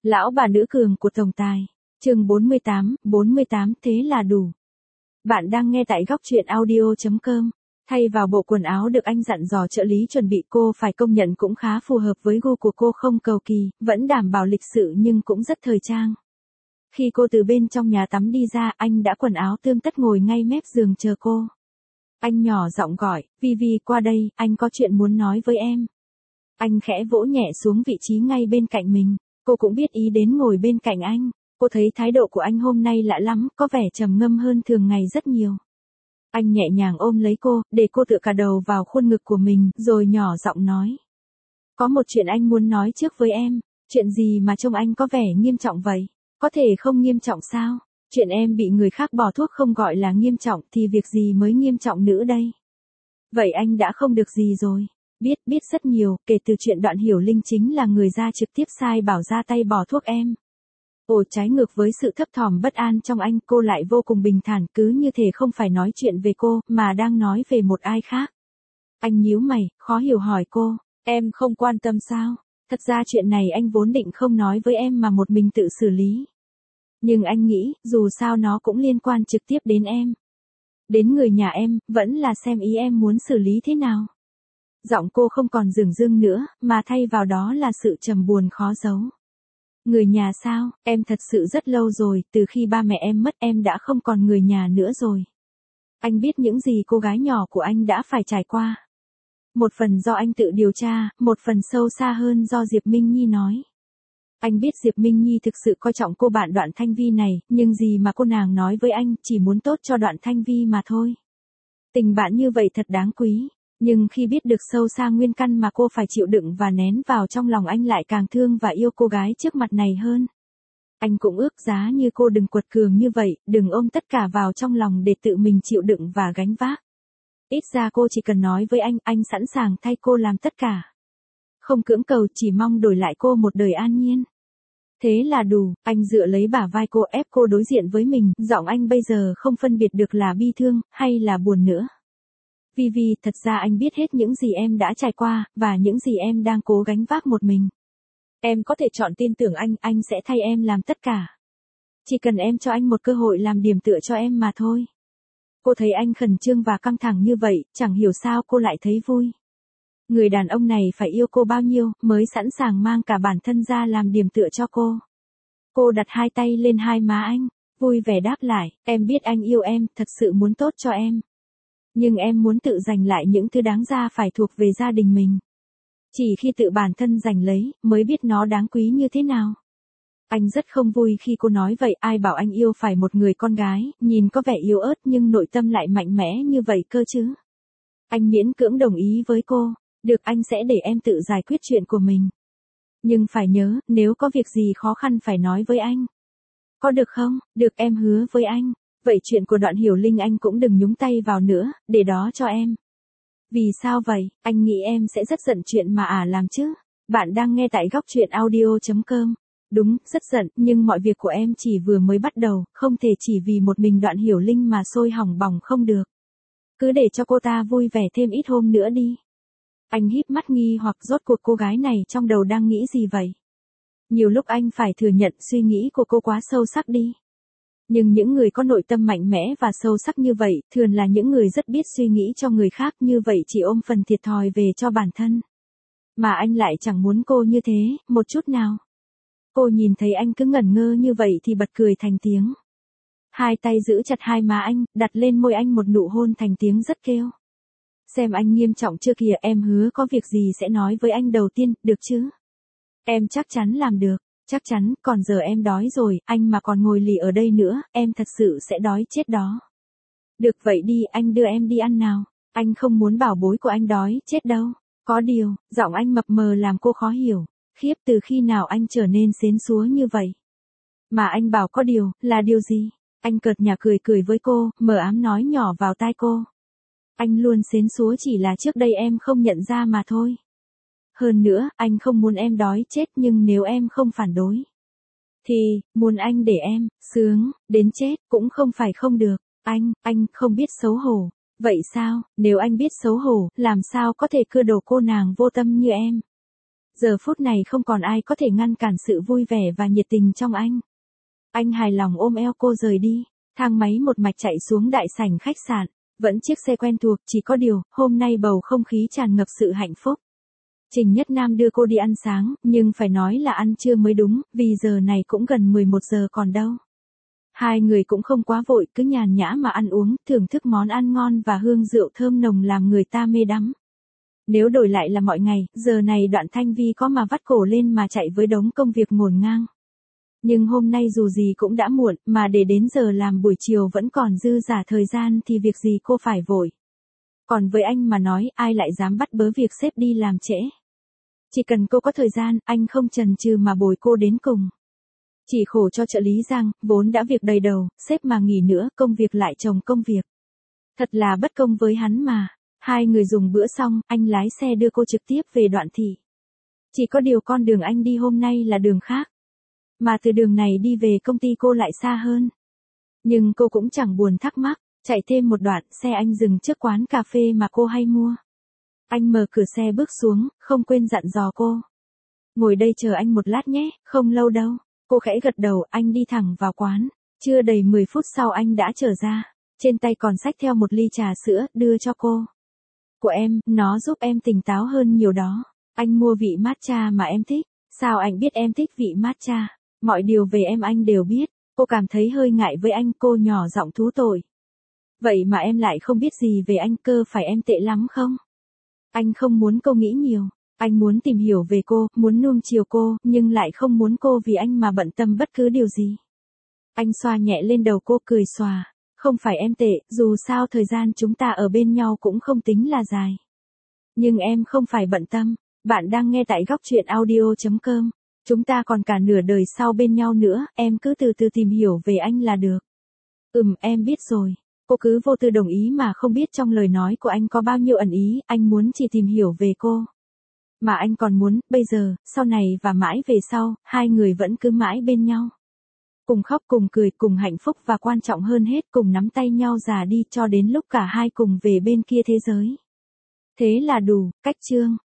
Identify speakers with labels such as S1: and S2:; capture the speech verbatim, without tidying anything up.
S1: Lão bà nữ cường của tổng tài. Chương bốn mươi tám, bốn mươi tám thế là đủ. Bạn đang nghe tại góc truyện audio chấm com. Thay vào bộ quần áo được anh dặn dò trợ lý chuẩn bị, cô phải công nhận cũng khá phù hợp với gu của cô, không cầu kỳ, vẫn đảm bảo lịch sự nhưng cũng rất thời trang. Khi cô từ bên trong nhà tắm đi ra, anh đã quần áo tươm tất ngồi ngay mép giường chờ cô. Anh nhỏ giọng gọi, Vivi qua đây, anh có chuyện muốn nói với em. Anh khẽ vỗ nhẹ xuống vị trí ngay bên cạnh mình. Cô cũng biết ý đến ngồi bên cạnh anh. Cô thấy thái độ của anh hôm nay lạ lắm, có vẻ trầm ngâm hơn thường ngày rất nhiều. Anh nhẹ nhàng ôm lấy cô, để cô tựa cả đầu vào khuôn ngực của mình, rồi nhỏ giọng nói. Có một chuyện anh muốn nói trước với em. Chuyện gì mà trông anh có vẻ nghiêm trọng vậy? Có thể không nghiêm trọng sao? Chuyện em bị người khác bỏ thuốc không gọi là nghiêm trọng thì việc gì mới nghiêm trọng nữa đây? Vậy anh đã không được gì rồi. Biết, biết rất nhiều, kể từ chuyện Đoạn Hiểu Linh chính là người ra trực tiếp sai bảo ra tay bỏ thuốc em. Ồ, trái ngược với sự thấp thỏm bất an trong anh, cô lại vô cùng bình thản, cứ như thể không phải nói chuyện về cô, mà đang nói về một ai khác. Anh nhíu mày, khó hiểu hỏi cô, em không quan tâm sao? Thật ra chuyện này anh vốn định không nói với em mà một mình tự xử lý. Nhưng anh nghĩ, dù sao nó cũng liên quan trực tiếp đến em. Đến người nhà em, vẫn là xem ý em muốn xử lý thế nào. Giọng cô không còn dửng dưng nữa, mà thay vào đó là sự trầm buồn khó giấu. Người nhà sao, em thật sự rất lâu rồi, từ khi ba mẹ em mất em đã không còn người nhà nữa rồi. Anh biết những gì cô gái nhỏ của anh đã phải trải qua. Một phần do anh tự điều tra, một phần sâu xa hơn do Diệp Minh Nhi nói. Anh biết Diệp Minh Nhi thực sự coi trọng cô bạn Đoạn Thanh Vi này, nhưng gì mà cô nàng nói với anh, chỉ muốn tốt cho Đoạn Thanh Vi mà thôi. Tình bạn như vậy thật đáng quý. Nhưng khi biết được sâu xa nguyên căn mà cô phải chịu đựng và nén vào trong lòng, anh lại càng thương và yêu cô gái trước mặt này hơn. Anh cũng ước giá như cô đừng quật cường như vậy, đừng ôm tất cả vào trong lòng để tự mình chịu đựng và gánh vác. Ít ra cô chỉ cần nói với anh, anh sẵn sàng thay cô làm tất cả. Không cưỡng cầu, chỉ mong đổi lại cô một đời an nhiên. Thế là đủ, anh dựa lấy bả vai cô, ép cô đối diện với mình, giọng anh bây giờ không phân biệt được là bi thương, hay là buồn nữa. Vivi, thật ra anh biết hết những gì em đã trải qua, và những gì em đang cố gánh vác một mình. Em có thể chọn tin tưởng anh, anh sẽ thay em làm tất cả. Chỉ cần em cho anh một cơ hội làm điểm tựa cho em mà thôi. Cô thấy anh khẩn trương và căng thẳng như vậy, chẳng hiểu sao cô lại thấy vui. Người đàn ông này phải yêu cô bao nhiêu, mới sẵn sàng mang cả bản thân ra làm điểm tựa cho cô. Cô đặt hai tay lên hai má anh, vui vẻ đáp lại, em biết anh yêu em, thật sự muốn tốt cho em. Nhưng em muốn tự giành lại những thứ đáng ra phải thuộc về gia đình mình. Chỉ khi tự bản thân giành lấy, mới biết nó đáng quý như thế nào. Anh rất không vui khi cô nói vậy, ai bảo anh yêu phải một người con gái, nhìn có vẻ yếu ớt nhưng nội tâm lại mạnh mẽ như vậy cơ chứ. Anh miễn cưỡng đồng ý với cô, được, anh sẽ để em tự giải quyết chuyện của mình. Nhưng phải nhớ, nếu có việc gì khó khăn phải nói với anh. Có được không? Được, em hứa với anh. Vậy chuyện của Đoạn Hiểu Linh anh cũng đừng nhúng tay vào nữa, để đó cho em. Vì sao vậy? Anh nghĩ em sẽ rất giận chuyện mà ả làm chứ. Bạn đang nghe tại góc truyện audio chấm com. Đúng, rất giận, nhưng mọi việc của em chỉ vừa mới bắt đầu, không thể chỉ vì một mình Đoạn Hiểu Linh mà sôi hỏng bỏng không được. Cứ để cho cô ta vui vẻ thêm ít hôm nữa đi. Anh híp mắt nghi hoặc, rốt cuộc cô gái này trong đầu đang nghĩ gì vậy? Nhiều lúc anh phải thừa nhận suy nghĩ của cô quá sâu sắc đi. Nhưng những người có nội tâm mạnh mẽ và sâu sắc như vậy, thường là những người rất biết suy nghĩ cho người khác, như vậy chỉ ôm phần thiệt thòi về cho bản thân. Mà anh lại chẳng muốn cô như thế, một chút nào. Cô nhìn thấy anh cứ ngẩn ngơ như vậy thì bật cười thành tiếng. Hai tay giữ chặt hai má anh, đặt lên môi anh một nụ hôn thành tiếng rất kêu. Xem anh nghiêm trọng chưa kìa, em hứa có việc gì sẽ nói với anh đầu tiên, được chứ? Em chắc chắn làm được. Chắc chắn, còn giờ em đói rồi, anh mà còn ngồi lì ở đây nữa, em thật sự sẽ đói chết đó. Được vậy đi, anh đưa em đi ăn nào. Anh không muốn bảo bối của anh đói chết đâu. Có điều, giọng anh mập mờ làm cô khó hiểu. Khiếp, từ khi nào anh trở nên xến xúa như vậy? Mà anh bảo có điều, là điều gì? Anh cợt nhả cười cười với cô, mờ ám nói nhỏ vào tai cô. Anh luôn xến xúa chỉ là trước đây em không nhận ra mà thôi. Hơn nữa, anh không muốn em đói chết, nhưng nếu em không phản đối, thì, muốn anh để em, sướng, đến chết, cũng không phải không được. Anh, anh, không biết xấu hổ. Vậy sao, nếu anh biết xấu hổ, làm sao có thể cưa đổ cô nàng vô tâm như em? Giờ phút này không còn ai có thể ngăn cản sự vui vẻ và nhiệt tình trong anh. Anh hài lòng ôm eo cô rời đi, thang máy một mạch chạy xuống đại sảnh khách sạn, vẫn chiếc xe quen thuộc, chỉ có điều, hôm nay bầu không khí tràn ngập sự hạnh phúc. Trình Nhất Nam đưa cô đi ăn sáng, nhưng phải nói là ăn trưa mới đúng, vì giờ này cũng gần mười một giờ còn đâu. Hai người cũng không quá vội, cứ nhàn nhã mà ăn uống, thưởng thức món ăn ngon và hương rượu thơm nồng làm người ta mê đắm. Nếu đổi lại là mọi ngày, giờ này Đoạn Thanh Vi có mà vắt cổ lên mà chạy với đống công việc ngổn ngang. Nhưng hôm nay dù gì cũng đã muộn, mà để đến giờ làm buổi chiều vẫn còn dư dả thời gian thì việc gì cô phải vội. Còn với anh mà nói, ai lại dám bắt bớ việc sếp đi làm trễ. Chỉ cần cô có thời gian, anh không chần chừ mà bồi cô đến cùng. Chỉ khổ cho trợ lý Giang, vốn đã việc đầy đầu, sếp mà nghỉ nữa, công việc lại chồng công việc. Thật là bất công với hắn mà. Hai người dùng bữa xong, anh lái xe đưa cô trực tiếp về Đoạn Thị. Chỉ có điều con đường anh đi hôm nay là đường khác. Mà từ đường này đi về công ty cô lại xa hơn. Nhưng cô cũng chẳng buồn thắc mắc, chạy thêm một đoạn, xe anh dừng trước quán cà phê mà cô hay mua. Anh mở cửa xe bước xuống, không quên dặn dò cô. Ngồi đây chờ anh một lát nhé, không lâu đâu. Cô khẽ gật đầu, anh đi thẳng vào quán. Chưa đầy mười phút sau anh đã trở ra. Trên tay còn xách theo một ly trà sữa, đưa cho cô. Của em, nó giúp em tỉnh táo hơn nhiều đó. Anh mua vị matcha mà em thích. Sao anh biết em thích vị matcha? Mọi điều về em anh đều biết. Cô cảm thấy hơi ngại với anh, cô nhỏ giọng thú tội. Vậy mà em lại không biết gì về anh, cơ phải em tệ lắm không? Anh không muốn cô nghĩ nhiều. Anh muốn tìm hiểu về cô, muốn nuông chiều cô, nhưng lại không muốn cô vì anh mà bận tâm bất cứ điều gì. Anh xoa nhẹ lên đầu cô, cười xòa. Không phải em tệ, dù sao thời gian chúng ta ở bên nhau cũng không tính là dài. Nhưng em không phải bận tâm. Bạn đang nghe tại góc truyện audio chấm com. Chúng ta còn cả nửa đời sau bên nhau nữa, em cứ từ từ tìm hiểu về anh là được. Ừm, em biết rồi. Cô cứ vô tư đồng ý mà không biết trong lời nói của anh có bao nhiêu ẩn ý, anh muốn chỉ tìm hiểu về cô. Mà anh còn muốn, bây giờ, sau này và mãi về sau, hai người vẫn cứ mãi bên nhau. Cùng khóc cùng cười, cùng hạnh phúc và quan trọng hơn hết cùng nắm tay nhau già đi cho đến lúc cả hai cùng về bên kia thế giới. Thế là đủ, cách chương.